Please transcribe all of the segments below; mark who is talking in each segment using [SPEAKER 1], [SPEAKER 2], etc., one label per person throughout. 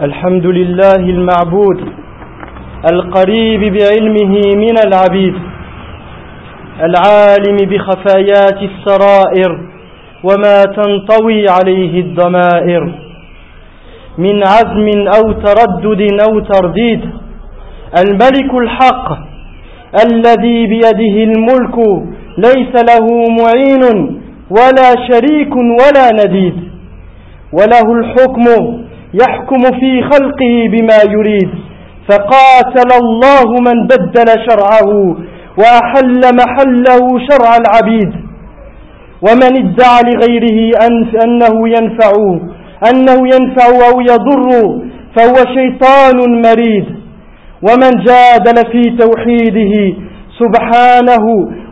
[SPEAKER 1] الحمد لله المعبود القريب بعلمه من العبيد، العالم بخفايات السرائر وما تنطوي عليه الضمائر من عزم أو تردد أو ترديد. الملك الحق الذي بيده الملك ليس له معين ولا شريك ولا نديد، وله الحكم يحكم في خلقه بما يريد. فقاتل الله من بدل شرعه وأحل محله شرع العبيد. ومن ادعى لغيره أنه ينفع أو يضر فهو شيطان مريد. ومن جادل في توحيده سبحانه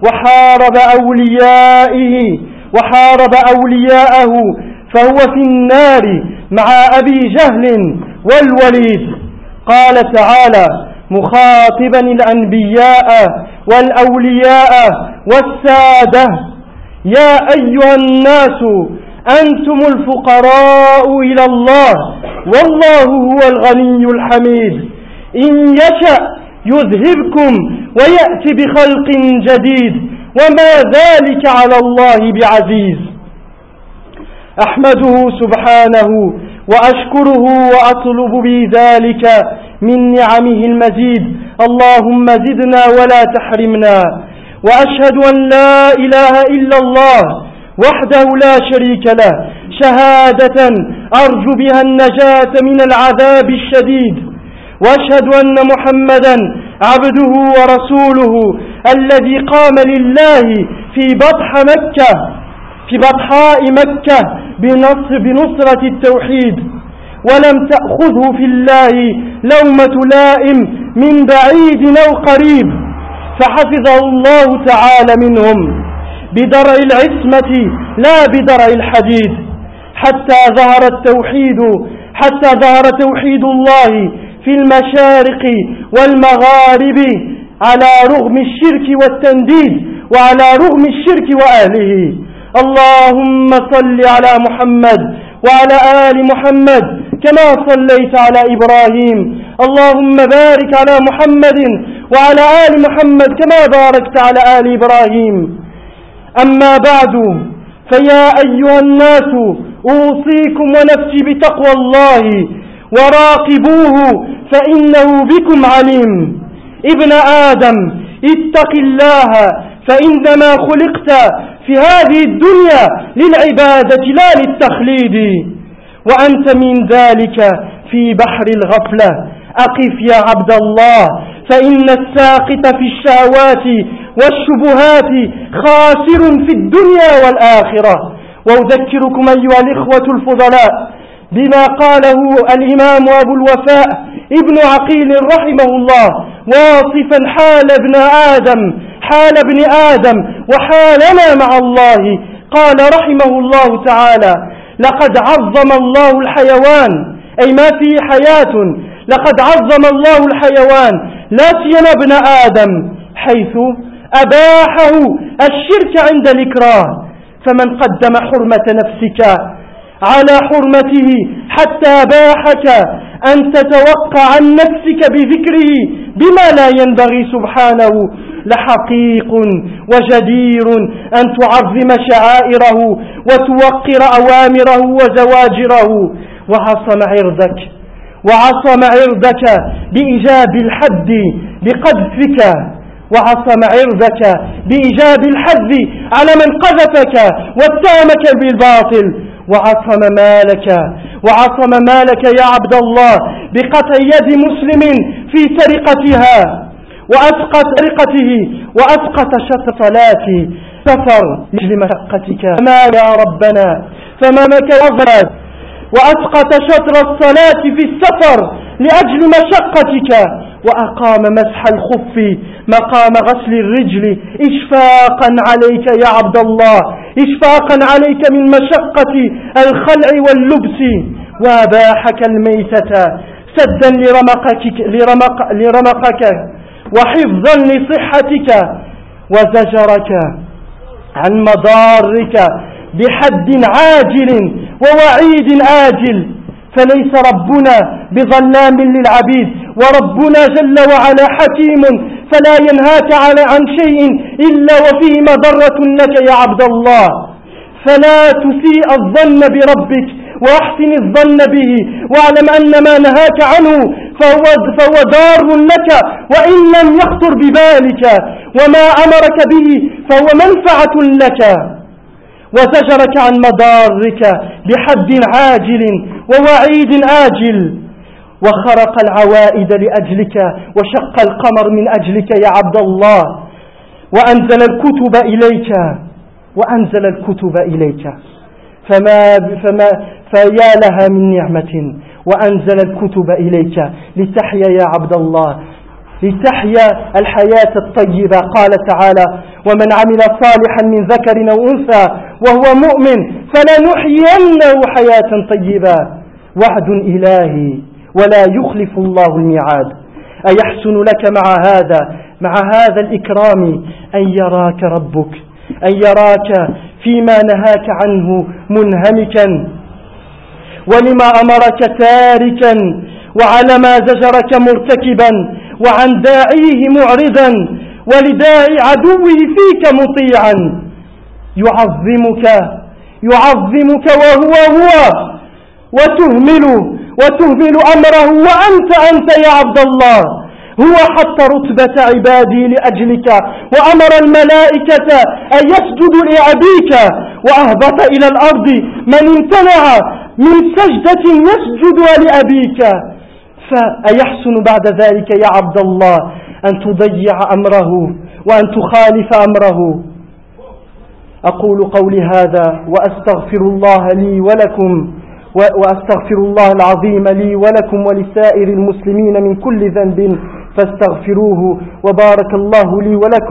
[SPEAKER 1] وحارب أولياءه فهو في النار مع أبي جهل والوليد. قال تعالى مخاطبا الأنبياء والأولياء والسادة: يا أيها الناس أنتم الفقراء إلى الله والله هو الغني الحميد. إن يشأ يذهبكم ويأتي بخلق جديد وما ذلك على الله بعزيز. أحمده سبحانه وأشكره وأطلب بذلك من نعمه المزيد. اللهم زدنا ولا تحرمنا. وأشهد أن لا إله إلا الله وحده لا شريك له شهادة أرجو بها النجاة من العذاب الشديد. وأشهد أن محمدا عبده ورسوله الذي قام لله في بطحاء مكة بنصرة التوحيد، ولم تأخذه في الله لومة لائم من بعيد أو قريب، فحفظه الله تعالى منهم بدرع العصمة لا بدرع الحديد، حتى ظهر توحيد الله في المشارق والمغارب على رغم الشرك والتنديد وعلى رغم الشرك وأهله. اللهم صل على محمد وعلى آل محمد كما صليت على إبراهيم. اللهم بارك على محمد وعلى آل محمد كما باركت على آل إبراهيم. أما بعد، فيا أيها الناس أوصيكم ونفسي بتقوى الله وراقبوه فإنه بكم عليم. ابن آدم اتق الله فإنما خلقت في هذه الدنيا للعبادة لا للتخليد. وأنت من ذلك في بحر الغفلة أقف يا عبد الله، فإن الساقط في الشهوات والشبهات خاسر في الدنيا والآخرة. وأذكركم أيها الإخوة الفضلاء بما قاله الإمام أبو الوفاء ابن عقيل رحمه الله واصفا حال ابن آدم وحالنا مع الله. قال رحمه الله تعالى: لقد عظم الله الحيوان، أي ما فيه حياة، لقد عظم الله الحيوان لا سيما ابن آدم، حيث أباحه الشرك عند الإكراه. فمن قدم حرمة نفسك على حرمته حتى باحك أن تتوقع عن نفسك بذكره بما لا ينبغي سبحانه لحقيق وجدير أن تعظم شعائره وتوقر أوامره وزواجره. وعصم عرضك بإيجاب الحد بقذفك، وعصم عرضك بإيجاب الحد على من قذفك واتهمك بالباطل. وعصم مالك يا عبد الله بقطع يد مسلم في سرقته وأسقط شطر صلاته سفر لأجل مشقتك. فما يا ربنا فمامك وغاد وأسقط شطر الصلاة في السفر لأجل مشقتك، وأقام مسح الخف مقام غسل الرجل إشفاقا عليك يا عبد الله، إشفاقا عليك من مشقة الخلع واللبس. وأباحك الميتة سدا لرمقك وحفظا لصحتك، وزجرك عن مضارك بحد عاجل ووعيد آجل. فليس ربنا بظلام للعبيد، وربنا جل وعلا حكيم فلا ينهاك عن شيء إلا وفيه مضرة لك يا عبد الله. فلا تسيء الظن بربك وأحسن الظن به، واعلم أن ما نهاك عنه فهو دار لك وإن لم يخطر ببالك، وما أمرك به فهو منفعة لك، وزجرك عن مضارك بحد عاجل ووعيد آجل، وخرق العوائد لأجلك وشق القمر من أجلك يا عبد الله، وأنزل الكتب إليك فيا لها من نعمة، وأنزل الكتب إليك لتحيا يا عبد الله، لتحيا الحياة الطيبة. قال تعالى: ومن عمل صالحا من ذكر أو أنثى وهو مؤمن فلنحيينه حياة طيبة، وعد إلهي ولا يخلف الله الميعاد. أيحسن لك مع هذا الإكرام أن يراك ربك، أن يراك فيما نهاك عنه منهمكا، ولما أمرك تاركا، وعلى ما زجرك مرتكبا، وعن داعيه معرضا، ولداعي عدوه فيك مطيعا. يعظمك وهو وتهمل أمره وأنت يا عبد الله. هو حط رتبة عبادي لأجلك، وأمر الملائكة أن يسجدوا لأبيك، وأهبط إلى الأرض من امتنع من سجدة يسجدها لأبيك. فأيحسن بعد ذلك يا عبد الله أن تضيع أمره وأن تخالف أمره؟ أقول قولي هذا وأستغفر الله لي ولكم، وأستغفر الله العظيم لي ولكم ولسائر المسلمين من كل ذنب فاستغفروه. وبارك الله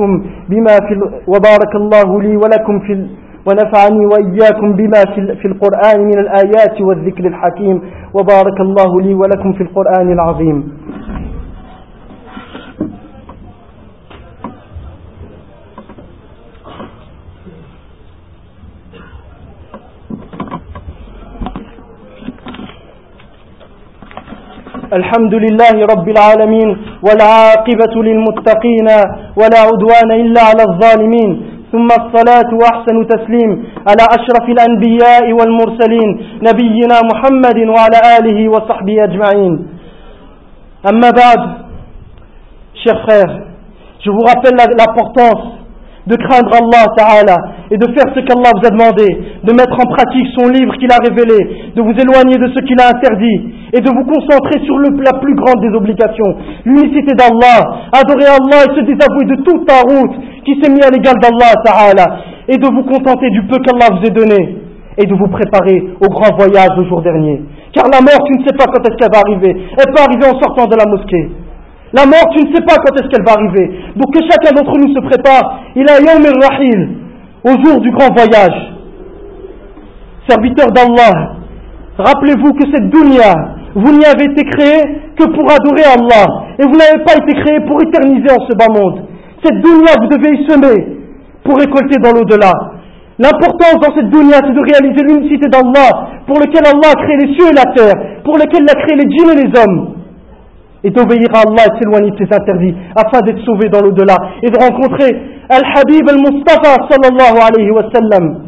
[SPEAKER 1] لي ولكم ونفعني وإياكم بما في القرآن من الآيات والذكر الحكيم. وبارك الله لي ولكم في القرآن العظيم. الحمد لله رب العالمين، والعاقبة للمتقين، ولا عدوان إلا على الظالمين، ثم الصلاة وأحسن تسليم على أشرف الأنبياء والمرسلين نبينا محمد وعلى آله وصحبه أجمعين. أما بعد, chers frères, je vous rappelle l'importance de craindre Allah Ta'ala et de faire ce qu'Allah vous a demandé, de mettre en pratique son livre qu'il a révélé, de vous éloigner de ce qu'il a interdit et de vous concentrer sur la plus grande des obligations, l'unicité d'Allah, adorer Allah et se désavouer de toute tarout qui s'est mis à l'égal d'Allah Ta'ala, et de vous contenter du peu qu'Allah vous a donné et de vous préparer au grand voyage le jour dernier. Car la mort, tu ne sais pas quand est-ce qu'elle va arriver. Elle peut arriver en sortant de la mosquée. La mort, tu ne sais pas quand est-ce qu'elle va arriver. Donc que chacun d'entre nous se prépare. Il a Yawm al-Rahil, au jour du grand voyage. Serviteur d'Allah, rappelez-vous que cette dunya, vous n'y avez été créé que pour adorer Allah. Et vous n'avez pas été créé pour éterniser en ce bas monde. Cette dunya, vous devez y semer pour récolter dans l'au-delà. L'importance dans cette dunya, c'est de réaliser l'unicité d'Allah, pour lequel Allah a créé les cieux et la terre, pour lequel il a créé les djinns et les hommes. Et d'obéir à Allah et de s'éloigner de ses interdits, afin d'être sauvé dans l'au-delà, et de rencontrer Al-Habib al-Mustafa sallallahu alayhi wa sallam.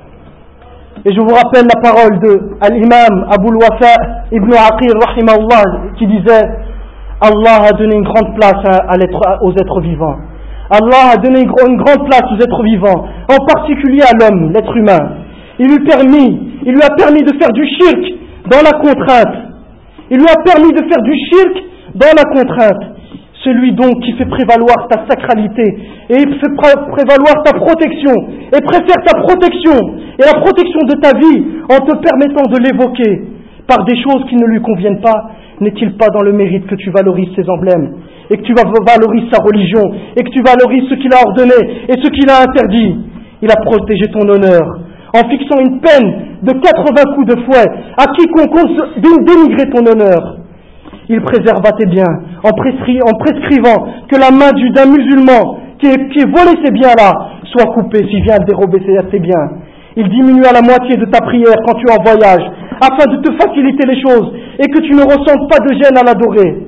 [SPEAKER 1] Et je vous rappelle la parole de l'imam Abu al-Wafa ibn Aqir rahimahullah, qui disait: Allah a donné une grande place aux êtres vivants. Allah a donné une grande place aux êtres vivants, en particulier à l'homme, l'être humain. Il lui a permis de faire du shirk dans la contrainte. Il lui a permis de faire du shirk dans la contrainte. Celui donc qui fait prévaloir ta sacralité et fait prévaloir ta protection et préfère ta protection et la protection de ta vie en te permettant de l'évoquer par des choses qui ne lui conviennent pas, n'est-il pas dans le mérite que tu valorises ses emblèmes et que tu valorises sa religion et que tu valorises ce qu'il a ordonné et ce qu'il a interdit? Il a protégé ton honneur en fixant une peine de 80 coups de fouet à quiconque ose dénigrer ton honneur. Il préserva tes biens en prescrivant que la main d'un musulman qui ait volé ces biens-là soit coupée s'il vient dérober tes biens. Il diminua la moitié de ta prière quand tu es en voyage, afin de te faciliter les choses et que tu ne ressentes pas de gêne à l'adorer.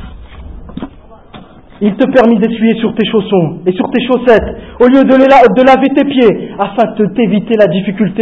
[SPEAKER 1] Il te permet d'essuyer sur tes chaussons et sur tes chaussettes au lieu de laver tes pieds afin de t'éviter la difficulté,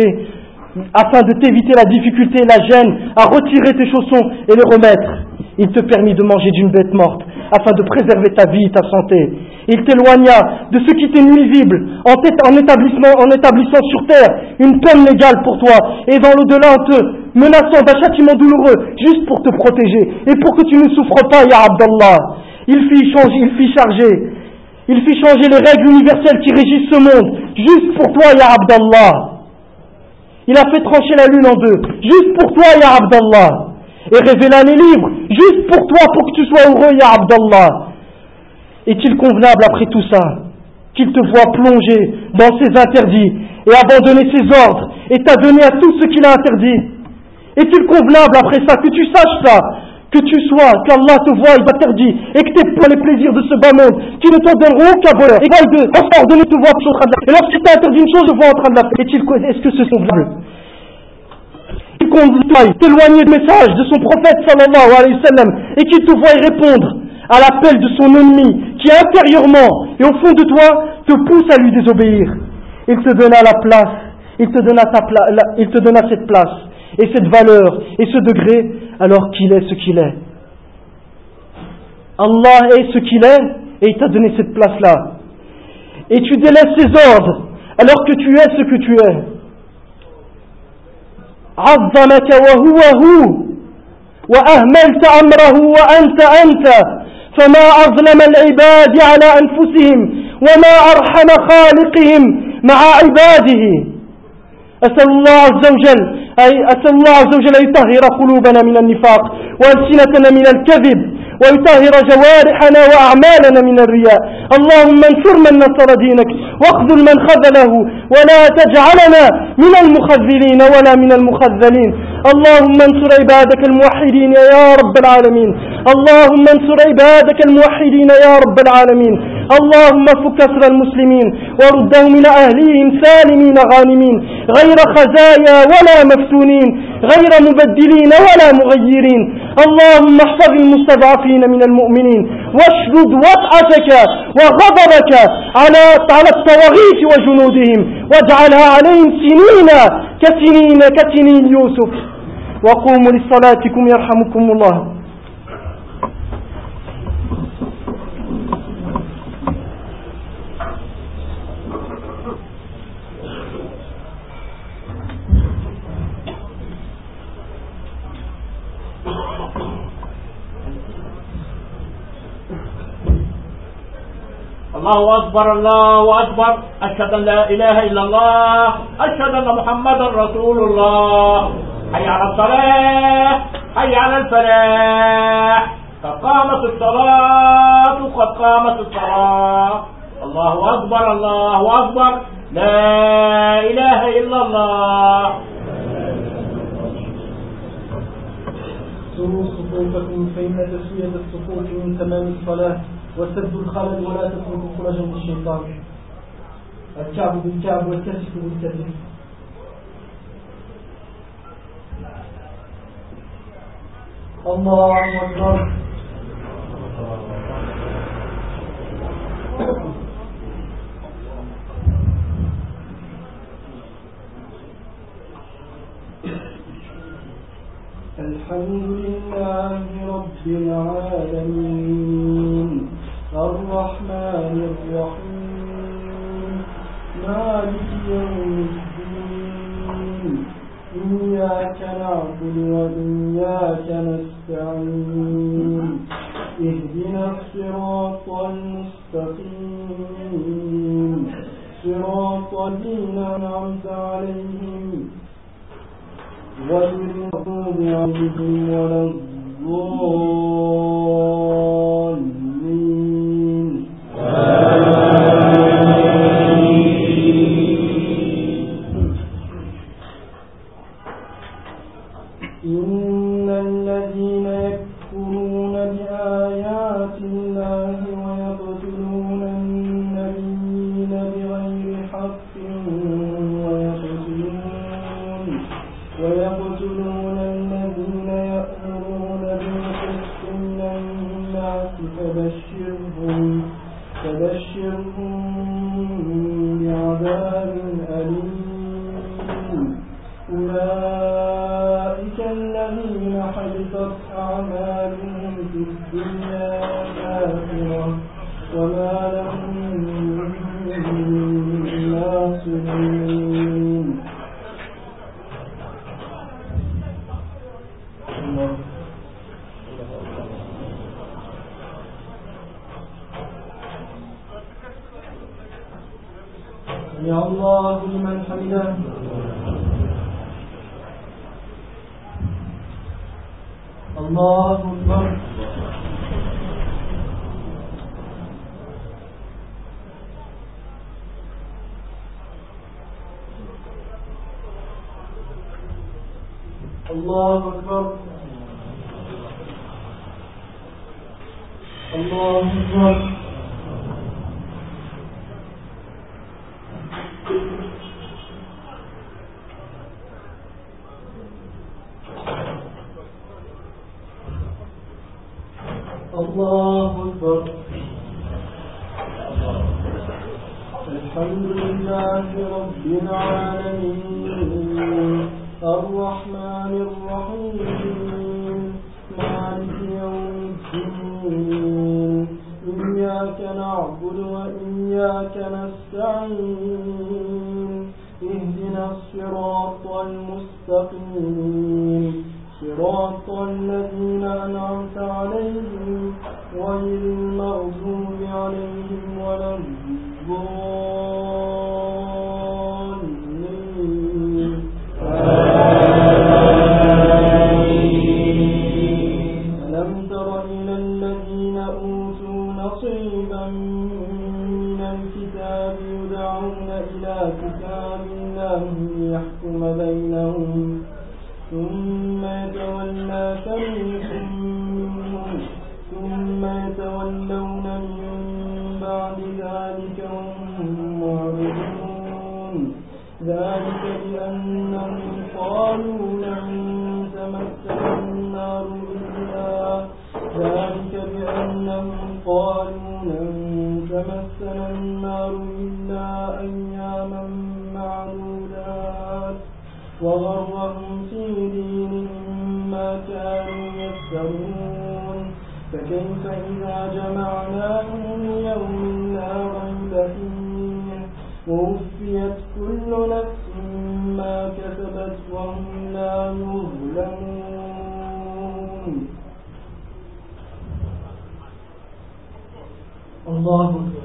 [SPEAKER 1] la gêne à retirer tes chaussons et les remettre. Il te permet de manger d'une bête morte afin de préserver ta vie et ta santé. Il t'éloigna de ce qui t'est nuisible en établissant sur terre une peine légale pour toi et dans l'au-delà en te menaçant d'un châtiment douloureux juste pour te protéger et pour que tu ne souffres pas, ya Abdallah. Il fit changer les règles universelles qui régissent ce monde juste pour toi, ya Abdallah. Il a fait trancher la lune en deux juste pour toi, ya Abdallah, et révéla les livres juste pour toi, pour que tu sois heureux, ya Abdallah. Est-il convenable après tout ça qu'il te voie plonger dans ses interdits et abandonner ses ordres et t'adonner à tout ce qu'il a interdit? Est-il convenable après ça que tu saches ça, qu'Allah te voie interdit et que t'aies pas les plaisirs de ce bas monde qui ne t'en donneront aucun bonheur et qu'Allah ordonné te voit en train de la faire, et lorsqu'il t'a interdit une chose, te voit en train de la faire? Est-ce que c'est convenable? Il convient t'éloigner du message de son prophète sallallahu alayhi wa sallam et qu'il te voie répondre à l'appel de son ennemi qui intérieurement et au fond de toi te pousse à lui désobéir. Il te donna la place, il te donna cette place et cette valeur et ce degré alors qu'il est ce qu'il est. Allah est ce qu'il est et il t'a donné cette place-là. Et tu délaisses ses ordres alors que tu es ce que tu es. عظمك وهو هو وأهملت أمره وأنت أنت فما أظلم العباد على أنفسهم وما أرحم خالقهم مع عباده. أسأل الله عز وجل أن يطهر قلوبنا من النفاق وألسنتنا من الكذب ويطهر جوارحنا وأعمالنا من الرياء. اللهم انصر من نصر دينك واخذل من خذله ولا تجعلنا من المخذلين ولا من المخذلين. اللهم انصر عبادك الموحدين يا رب العالمين. اللهم انصر عبادك الموحدين يا رب العالمين. اللهم فك أسر المسلمين وردهم إلى أهليهم سالمين غانمين غير خزايا ولا مفتونين غير مبدلين ولا مغيرين. اللهم احفظ المستضعفين من المؤمنين واشدد وطأتك وغضبك على الطواغيت وجنودهم واجعلها عليهم كسنين يوسف. وقوموا لصلاتكم يرحمكم الله.
[SPEAKER 2] الله أكبر الله أكبر أشهد أن لا إله إلا الله أشهد أن محمدا رسول الله. حي على الصلاة حي على الفلاح قد قامت الصلاة قد قامت الصلاة. الله أكبر الله أكبر لا إله إلا الله.
[SPEAKER 1] سووا صفوفكم فإن تسوية الصفوف من تمام الصلاة وسد الخلل ولا تتركوا خرجا الشيطان. الكعب بالكعب والكتف بالكتف. الله أكبر. الحمد لله رب العالمين الرحمن الرحيم مالك يوم الدين إياك نعبد وإياك نستعين اهدنا الصراط المستقيم صراط الذين أنعمت عليهم غير المغضوب عليهم ولا الضالين. إن الذين يكفرون بآيات الله ويقتلون النبيين بغير حق ويقتلون
[SPEAKER 3] أولئك الذين حبطت أعمالهم في الدنيا والآخرة وما لهم من ناصرين. سمع الله لمن حمده. الله أكبر. الله أكبر. الله أكبر. الله أكبر. الحمد لله رب العالمين الرحمن الرحيم مالك يوم الدين إياك نعبد وإياك نستعين اهدنا الصراط المستقيم صراط الذين أنعمت عليهم غير المغضوب عليهم ولا الضالين. ألم تر إلى الذين أوتوا نصيبا من الكتاب يدعون إلى كتاب الله ليحكم بينهم ثم يتولى فريق منهم ثم يتولون من بعد ذلك هم معرضون ذلك بأنهم قالوا لن تمسنا النار إلا أياما معدودات وغرهم في دينهم ما كانوا يفترون فكيف إذا جمعناهم ليوم لا ريب فيه ووفيت كل نفس ما كسبت وهم لا يظلمون. الله أكبر.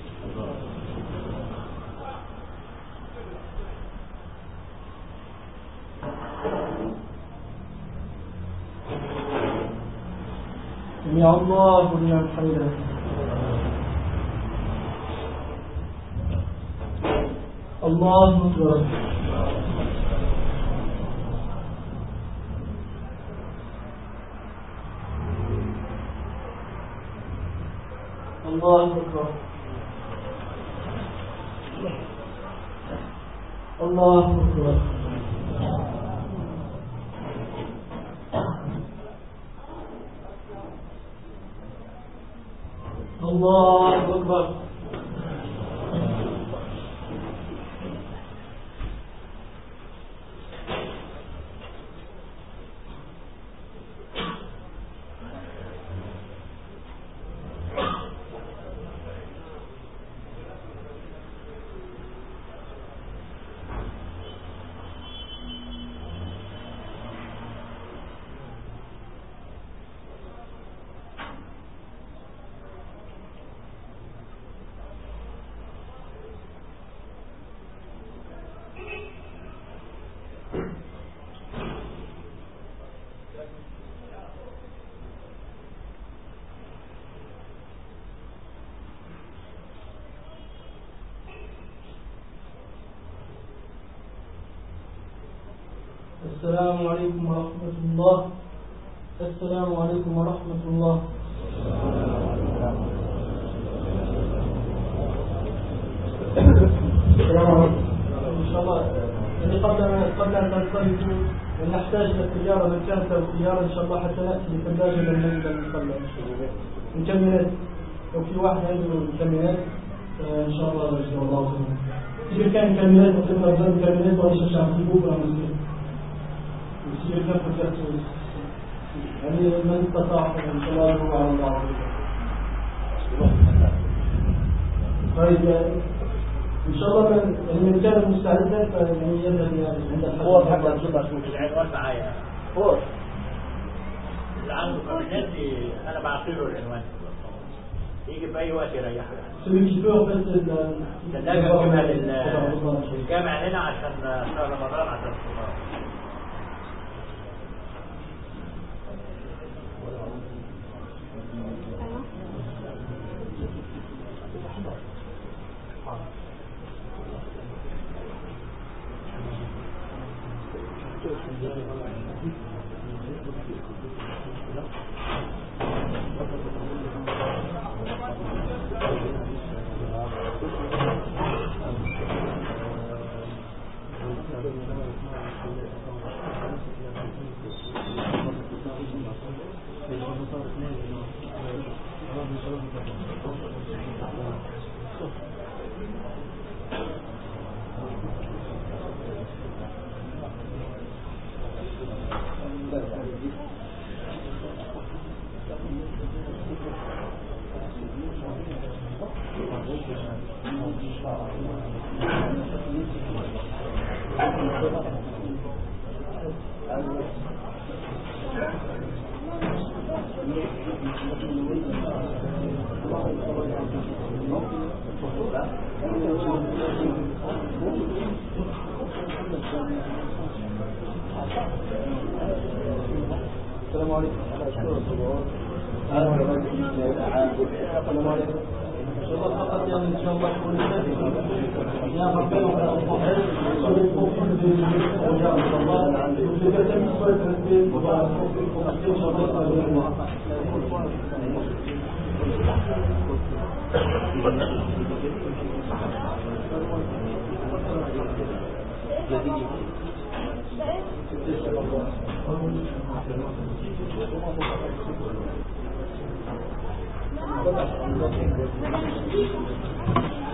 [SPEAKER 3] سمع الله لمن حمده. الله أكبر. الله أكبر. الله أكبر. الله أكبر. السلام عليكم ورحمة الله. السلام عليكم ورحمة الله. السلام عليكم. إن شاء الله يعني قبل أن ننصرف نحتاج إلى السيارة مكان السيارة إن شاء الله حتى نأتي بثلاجة للمنزل المصلى مكملات لو في واحد عنده مكملات إن شاء الله إن شاء الله إذا كان مكملات ممكن نرجع مكملات ولا شاشة في بوك ولا مسجد si quelqu'un peut faire tout. يعني من استطاع ان شاء الله يروح على الله. طيب ان شاء الله من كان مستعدا فيعني يذهب يعني عند
[SPEAKER 2] هو حتى الصبح العنوان معايا هو اللي عنده كابينتي انا بعطيله العنوان يجي في اي وقت يريحك.
[SPEAKER 3] celui qui peut en fait
[SPEAKER 2] الثلاجه نجيبها للجامع هنا عشان شهر رمضان عشان الصبح.
[SPEAKER 3] السلام عليكم. السلام عليكم. ان شاء الله فقط يعني ان شاء الله كل شيء يا رب
[SPEAKER 4] Thank you.